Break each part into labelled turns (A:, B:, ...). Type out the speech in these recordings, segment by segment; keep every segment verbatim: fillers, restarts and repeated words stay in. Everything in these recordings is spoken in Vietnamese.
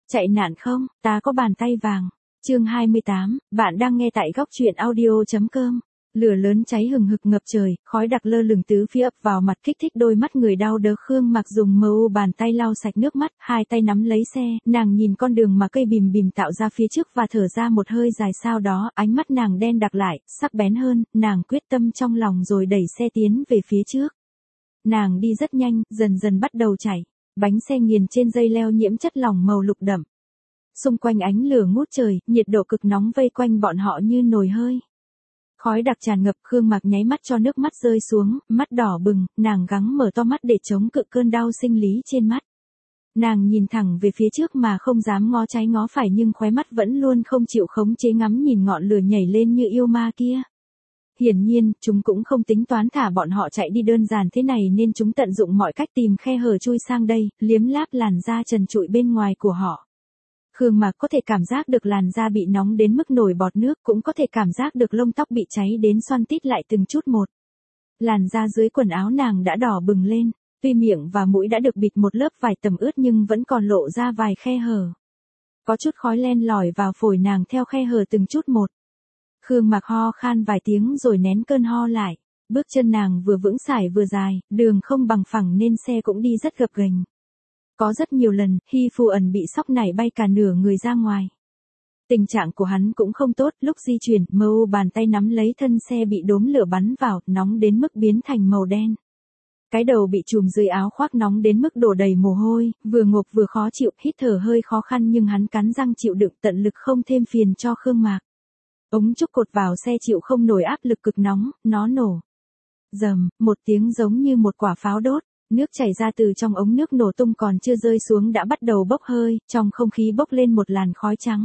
A: Chạy nạn không, ta có bàn tay vàng. Chương hai mươi tám, bạn đang nghe tại góc truyện audio chấm com. Lửa lớn cháy hừng hực ngập trời, khói đặc lơ lửng tứ phía ập vào mặt kích thích đôi mắt người đau đớn. Khương Mặc dùng mờ u bàn tay lau sạch nước mắt, hai tay nắm lấy xe, nàng nhìn con đường mà cây bìm bìm tạo ra phía trước và thở ra một hơi dài. Sau đó, ánh mắt nàng đen đặc lại, sắc bén hơn, nàng quyết tâm trong lòng rồi đẩy xe tiến về phía trước. Nàng đi rất nhanh, dần dần bắt đầu chảy, bánh xe nghiền trên dây leo nhiễm chất lỏng màu lục đậm. Xung quanh ánh lửa ngút trời, nhiệt độ cực nóng vây quanh bọn họ như nồi hơi. Khói đặc tràn ngập, Khương Mặc nháy mắt cho nước mắt rơi xuống, mắt đỏ bừng, nàng gắng mở to mắt để chống cự cơn đau sinh lý trên mắt. Nàng nhìn thẳng về phía trước mà không dám ngó trái ngó phải, nhưng khóe mắt vẫn luôn không chịu khống chế ngắm nhìn ngọn lửa nhảy lên như yêu ma kia. Hiển nhiên, chúng cũng không tính toán thả bọn họ chạy đi đơn giản thế này nên chúng tận dụng mọi cách tìm khe hở chui sang đây, liếm láp làn da trần trụi bên ngoài của họ. Khương Mặc có thể cảm giác được làn da bị nóng đến mức nổi bọt nước, cũng có thể cảm giác được lông tóc bị cháy đến xoăn tít lại từng chút một. Làn da dưới quần áo nàng đã đỏ bừng lên, tuy miệng và mũi đã được bịt một lớp vải tầm ướt nhưng vẫn còn lộ ra vài khe hở. Có chút khói len lỏi vào phổi nàng theo khe hở từng chút một. Khương Mặc ho khan vài tiếng rồi nén cơn ho lại. Bước chân nàng vừa vững sải vừa dài, đường không bằng phẳng nên xe cũng đi rất gập ghềnh. Có rất nhiều lần, Hy Phù ẩn bị sóc nảy bay cả nửa người ra ngoài. Tình trạng của hắn cũng không tốt, lúc di chuyển, mờ u bàn tay nắm lấy thân xe bị đốm lửa bắn vào, nóng đến mức biến thành màu đen. Cái đầu bị trùm dưới áo khoác nóng đến mức đổ đầy mồ hôi, vừa ngộp vừa khó chịu, hít thở hơi khó khăn nhưng hắn cắn răng chịu đựng, tận lực không thêm phiền cho Khương Mặc. Ống trúc cột vào xe chịu không nổi áp lực cực nóng, nó nổ. Rầm, một tiếng giống như một quả pháo đốt. Nước chảy ra từ trong ống nước nổ tung còn chưa rơi xuống đã bắt đầu bốc hơi, trong không khí bốc lên một làn khói trắng.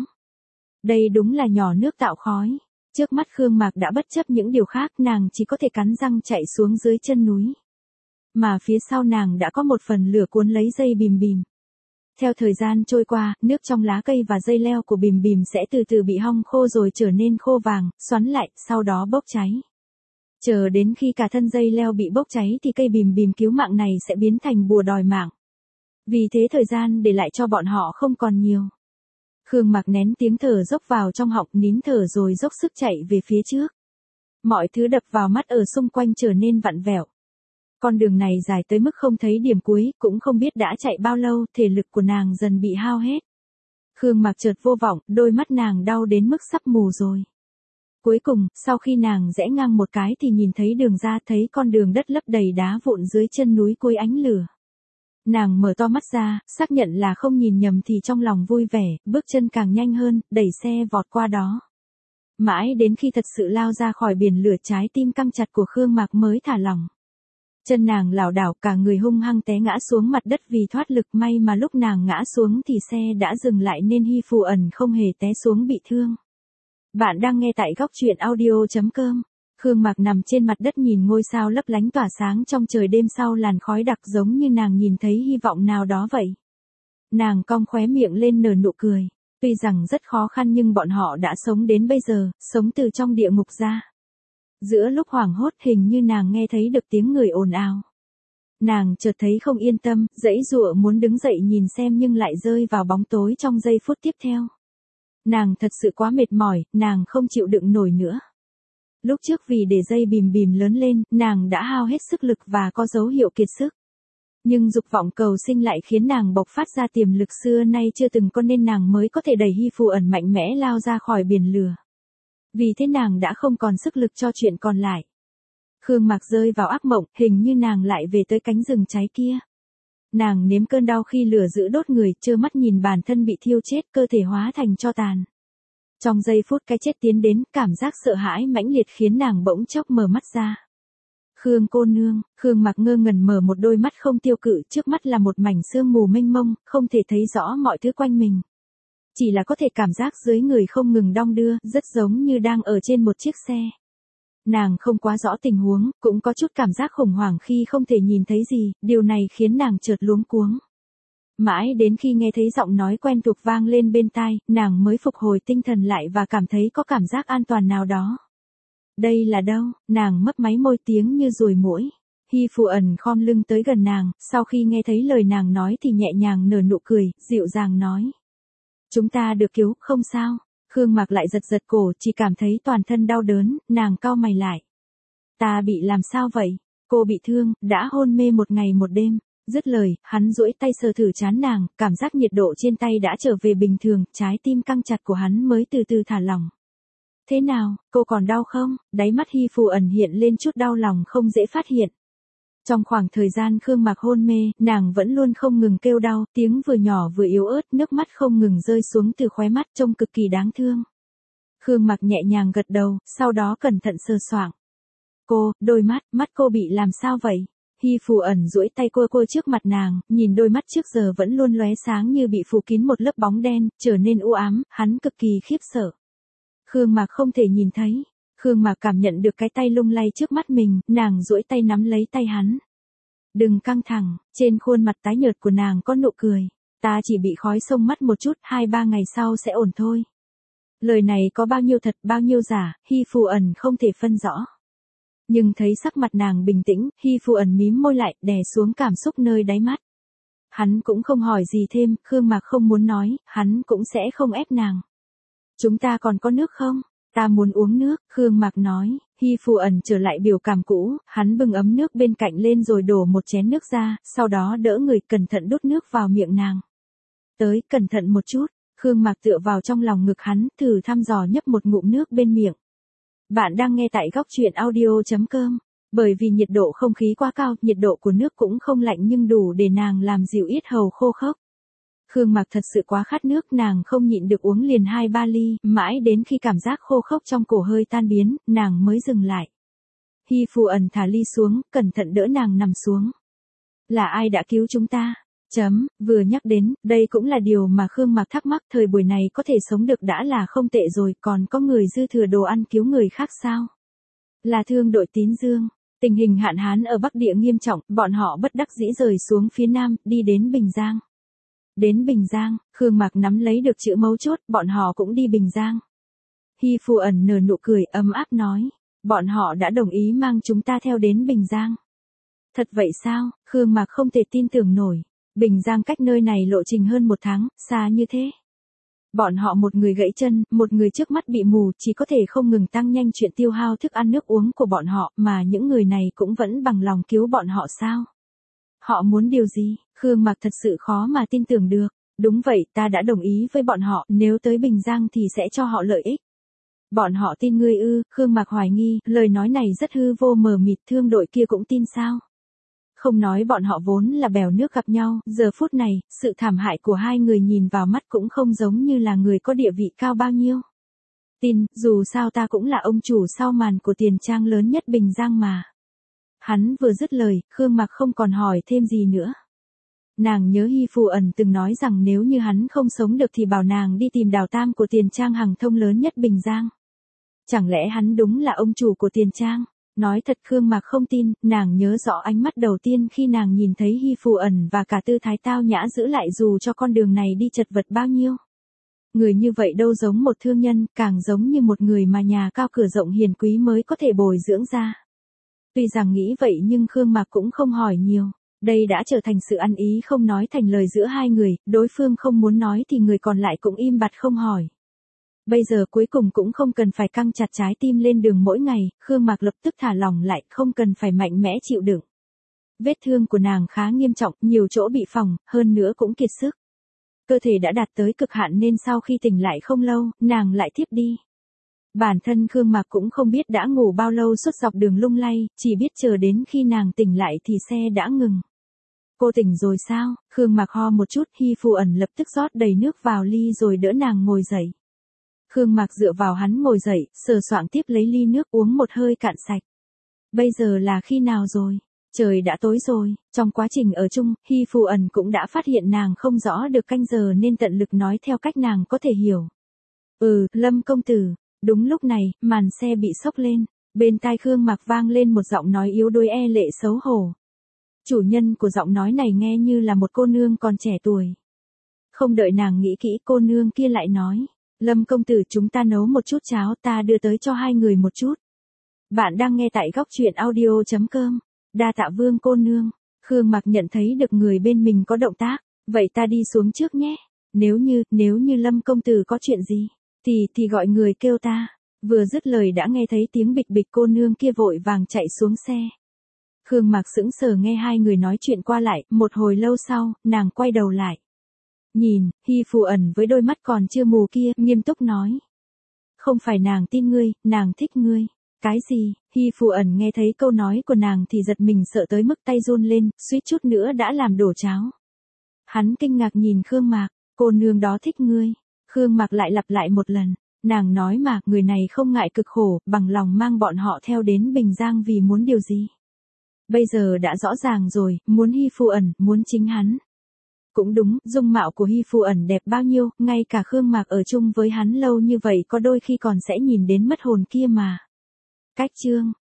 A: Đây đúng là nhỏ nước tạo khói. Trước mắt Khương Mặc đã bất chấp những điều khác, nàng chỉ có thể cắn răng chạy xuống dưới chân núi. Mà phía sau nàng đã có một phần lửa cuốn lấy dây bìm bìm. Theo thời gian trôi qua, nước trong lá cây và dây leo của bìm bìm sẽ từ từ bị hong khô rồi trở nên khô vàng, xoắn lại, sau đó bốc cháy. Chờ đến khi cả thân dây leo bị bốc cháy thì cây bìm bìm cứu mạng này sẽ biến thành bùa đòi mạng. Vì thế thời gian để lại cho bọn họ không còn nhiều. Khương Mặc nén tiếng thở dốc vào trong họng, nín thở rồi dốc sức chạy về phía trước. Mọi thứ đập vào mắt ở xung quanh trở nên vặn vẹo. Con đường này dài tới mức không thấy điểm cuối, cũng không biết đã chạy bao lâu, thể lực của nàng dần bị hao hết. Khương Mặc chợt vô vọng, đôi mắt nàng đau đến mức sắp mù rồi. Cuối cùng, sau khi nàng rẽ ngang một cái thì nhìn thấy đường ra, thấy con đường đất lấp đầy đá vụn dưới chân núi cuối ánh lửa. Nàng mở to mắt ra, xác nhận là không nhìn nhầm thì trong lòng vui vẻ, bước chân càng nhanh hơn, đẩy xe vọt qua đó. Mãi đến khi thật sự lao ra khỏi biển lửa, trái tim căng chặt của Khương Mặc mới thả lỏng. Chân nàng lảo đảo, cả người hung hăng té ngã xuống mặt đất vì thoát lực, may mà lúc nàng ngã xuống thì xe đã dừng lại nên Hy Phù ẩn không hề té xuống bị thương. Bạn đang nghe tại góc truyện audio chấm com. Khương Mặc nằm trên mặt đất nhìn ngôi sao lấp lánh tỏa sáng trong trời đêm sau làn khói đặc, giống như nàng nhìn thấy hy vọng nào đó vậy. Nàng cong khóe miệng lên nở nụ cười. Tuy rằng rất khó khăn nhưng bọn họ đã sống đến bây giờ, sống từ trong địa ngục ra. Giữa lúc hoảng hốt hình như nàng nghe thấy được tiếng người ồn ào. Nàng chợt thấy không yên tâm, giãy giụa muốn đứng dậy nhìn xem nhưng lại rơi vào bóng tối trong giây phút tiếp theo. Nàng thật sự quá mệt mỏi, nàng không chịu đựng nổi nữa. Lúc trước vì để dây bìm bìm lớn lên, nàng đã hao hết sức lực và có dấu hiệu kiệt sức. Nhưng dục vọng cầu sinh lại khiến nàng bộc phát ra tiềm lực xưa nay chưa từng có nên nàng mới có thể đẩy Hy Phù ẩn mạnh mẽ lao ra khỏi biển lửa. Vì thế nàng đã không còn sức lực cho chuyện còn lại. Khương Mặc rơi vào ác mộng, hình như nàng lại về tới cánh rừng cháy kia. Nàng nếm cơn đau khi lửa giữ đốt người, trơ mắt nhìn bản thân bị thiêu chết, cơ thể hóa thành tro tàn. Trong giây phút cái chết tiến đến, cảm giác sợ hãi mãnh liệt khiến nàng bỗng chốc mở mắt ra. Khương cô nương, Khương Mặc ngơ ngẩn mở một đôi mắt không tiêu cự, trước mắt là một mảnh sương mù mênh mông, không thể thấy rõ mọi thứ quanh mình. Chỉ là có thể cảm giác dưới người không ngừng đong đưa, rất giống như đang ở trên một chiếc xe. Nàng không quá rõ tình huống, cũng có chút cảm giác khủng hoảng khi không thể nhìn thấy gì, điều này khiến nàng chợt luống cuống. Mãi đến khi nghe thấy giọng nói quen thuộc vang lên bên tai, nàng mới phục hồi tinh thần lại và cảm thấy có cảm giác an toàn nào đó. Đây là đâu? Nàng mấp máy môi, tiếng như ruồi muỗi. Hy Phù ẩn khom lưng tới gần nàng, sau khi nghe thấy lời nàng nói thì nhẹ nhàng nở nụ cười, dịu dàng nói. Chúng ta được cứu, không sao. Khương Mạc lại giật giật cổ, chỉ cảm thấy toàn thân đau đớn, nàng cau mày lại. Ta bị làm sao vậy? Cô bị thương, đã hôn mê một ngày một đêm. Dứt lời, hắn duỗi tay sờ thử trán nàng, cảm giác nhiệt độ trên tay đã trở về bình thường, trái tim căng chặt của hắn mới từ từ thả lỏng. Thế nào, cô còn đau không? Đáy mắt Hy Phù ẩn hiện lên chút đau lòng không dễ phát hiện. Trong khoảng thời gian Khương Mạc hôn mê, nàng vẫn luôn không ngừng kêu đau, tiếng vừa nhỏ vừa yếu ớt, nước mắt không ngừng rơi xuống từ khóe mắt trông cực kỳ đáng thương. Khương Mạc nhẹ nhàng gật đầu, sau đó cẩn thận sờ soạng. Cô, đôi mắt, mắt cô bị làm sao vậy? Hy Phù ẩn duỗi tay cua cua trước mặt nàng, nhìn đôi mắt trước giờ vẫn luôn lóe sáng như bị phủ kín một lớp bóng đen, trở nên u ám, hắn cực kỳ khiếp sợ. Khương Mạc không thể nhìn thấy. Khương Mạc cảm nhận được cái tay lung lay trước mắt mình, nàng duỗi tay nắm lấy tay hắn. Đừng căng thẳng, trên khuôn mặt tái nhợt của nàng có nụ cười. Ta chỉ bị khói xông mắt một chút, hai ba ngày sau sẽ ổn thôi. Lời này có bao nhiêu thật, bao nhiêu giả, Hy Phù ẩn không thể phân rõ. Nhưng thấy sắc mặt nàng bình tĩnh, Hy Phù ẩn mím môi lại, đè xuống cảm xúc nơi đáy mắt. Hắn cũng không hỏi gì thêm, Khương Mạc không muốn nói, hắn cũng sẽ không ép nàng. Chúng ta còn có nước không? Ta muốn uống nước, Khương Mạc nói. Hy Phù ẩn trở lại biểu cảm cũ, hắn bưng ấm nước bên cạnh lên rồi đổ một chén nước ra, sau đó đỡ người cẩn thận đút nước vào miệng nàng. Tới, cẩn thận một chút. Khương Mạc tựa vào trong lòng ngực hắn, thử thăm dò nhấp một ngụm nước bên miệng. Bạn đang nghe tại góc truyện audio chấm com. Bởi vì nhiệt độ không khí quá cao, nhiệt độ của nước cũng không lạnh nhưng đủ để nàng làm dịu yết hầu khô khốc. Khương Mạc thật sự quá khát nước, nàng không nhịn được uống liền hai ba ly, mãi đến khi cảm giác khô khốc trong cổ hơi tan biến, nàng mới dừng lại. Hy Phù ẩn thả ly xuống, cẩn thận đỡ nàng nằm xuống. Là ai đã cứu chúng ta? Chấm, vừa nhắc đến, đây cũng là điều mà Khương Mạc thắc mắc, thời buổi này có thể sống được đã là không tệ rồi, còn có người dư thừa đồ ăn cứu người khác sao? Là thương đội Tín Dương. Tình hình hạn hán ở Bắc Địa nghiêm trọng, bọn họ bất đắc dĩ rời xuống phía Nam, đi đến Bình Giang. Đến Bình Giang, Khương Mạc nắm lấy được chữ mấu chốt, bọn họ cũng đi Bình Giang. Hy Phù ẩn nở nụ cười ấm áp nói, bọn họ đã đồng ý mang chúng ta theo đến Bình Giang. Thật vậy sao? Khương Mạc không thể tin tưởng nổi. Bình Giang cách nơi này lộ trình hơn một tháng, xa như thế. Bọn họ một người gãy chân, một người trước mắt bị mù, chỉ có thể không ngừng tăng nhanh chuyện tiêu hao thức ăn nước uống của bọn họ, mà những người này cũng vẫn bằng lòng cứu bọn họ sao? Họ muốn điều gì? Khương Mạc thật sự khó mà tin tưởng được. Đúng vậy, ta đã đồng ý với bọn họ, nếu tới Bình Giang thì sẽ cho họ lợi ích. Bọn họ tin ngươi ư? Khương Mạc hoài nghi, lời nói này rất hư vô mờ mịt, thương đội kia cũng tin sao? Không nói bọn họ vốn là bèo nước gặp nhau, giờ phút này, sự thảm hại của hai người nhìn vào mắt cũng không giống như là người có địa vị cao bao nhiêu. Tin, dù sao ta cũng là ông chủ sau màn của tiền trang lớn nhất Bình Giang mà. Hắn vừa dứt lời, Khương Mạc không còn hỏi thêm gì nữa. Nàng nhớ Hy Phù ẩn từng nói rằng nếu như hắn không sống được thì bảo nàng đi tìm đào tam của tiền trang hàng thông lớn nhất Bình Giang. Chẳng lẽ hắn đúng là ông chủ của tiền trang? Nói thật Khương Mạc không tin, nàng nhớ rõ ánh mắt đầu tiên khi nàng nhìn thấy Hy Phù ẩn và cả tư thái tao nhã giữ lại dù cho con đường này đi chật vật bao nhiêu. Người như vậy đâu giống một thương nhân, càng giống như một người mà nhà cao cửa rộng hiền quý mới có thể bồi dưỡng ra. Tuy rằng nghĩ vậy nhưng Khương Mạc cũng không hỏi nhiều. Đây đã trở thành sự ăn ý không nói thành lời giữa hai người, đối phương không muốn nói thì người còn lại cũng im bặt không hỏi. Bây giờ cuối cùng cũng không cần phải căng chặt trái tim lên đường mỗi ngày, Khương Mạc lập tức thả lỏng lại, không cần phải mạnh mẽ chịu đựng. Vết thương của nàng khá nghiêm trọng, nhiều chỗ bị phỏng, hơn nữa cũng kiệt sức. Cơ thể đã đạt tới cực hạn nên sau khi tỉnh lại không lâu, nàng lại thiếp đi. Bản thân Khương Mạc cũng không biết đã ngủ bao lâu suốt dọc đường lung lay, chỉ biết chờ đến khi nàng tỉnh lại thì xe đã ngừng. Cô tỉnh rồi sao? Khương Mạc ho một chút, Hy Phù ẩn lập tức rót đầy nước vào ly rồi đỡ nàng ngồi dậy. Khương Mạc dựa vào hắn ngồi dậy, sờ soạng tiếp lấy ly nước uống một hơi cạn sạch. Bây giờ là khi nào rồi? Trời đã tối rồi, trong quá trình ở chung, Hy Phù ẩn cũng đã phát hiện nàng không rõ được canh giờ nên tận lực nói theo cách nàng có thể hiểu. Ừ, Lâm công tử. Đúng lúc này, màn xe bị xốc lên, bên tai Khương Mạc vang lên một giọng nói yếu đuối e lệ xấu hổ. Chủ nhân của giọng nói này nghe như là một cô nương còn trẻ tuổi. Không đợi nàng nghĩ kỹ cô nương kia lại nói, Lâm công tử chúng ta nấu một chút cháo ta đưa tới cho hai người một chút. Bạn đang nghe tại góc truyện audio chấm com, đa tạ Vương cô nương. Khương Mạc nhận thấy được người bên mình có động tác, vậy ta đi xuống trước nhé. Nếu như, nếu như Lâm công tử có chuyện gì, thì, thì gọi người kêu ta. Vừa dứt lời đã nghe thấy tiếng bịch bịch, cô nương kia vội vàng chạy xuống xe. Khương Mạc sững sờ nghe hai người nói chuyện qua lại, một hồi lâu sau, nàng quay đầu lại. Nhìn, Hy Phù Ẩn với đôi mắt còn chưa mù kia, nghiêm túc nói. Không phải nàng tin ngươi, nàng thích ngươi. Cái gì? Hy Phù Ẩn nghe thấy câu nói của nàng thì giật mình sợ tới mức tay run lên, suýt chút nữa đã làm đổ cháo. Hắn kinh ngạc nhìn Khương Mạc, cô nương đó thích ngươi. Khương Mạc lại lặp lại một lần, nàng nói mà, người này không ngại cực khổ, bằng lòng mang bọn họ theo đến Bình Giang vì muốn điều gì. Bây giờ đã rõ ràng rồi, muốn Hy Phù Ẩn, muốn chính hắn. Cũng đúng, dung mạo của Hy Phù Ẩn đẹp bao nhiêu, ngay cả Khương Mạc ở chung với hắn lâu như vậy có đôi khi còn sẽ nhìn đến mất hồn kia mà. Cách chương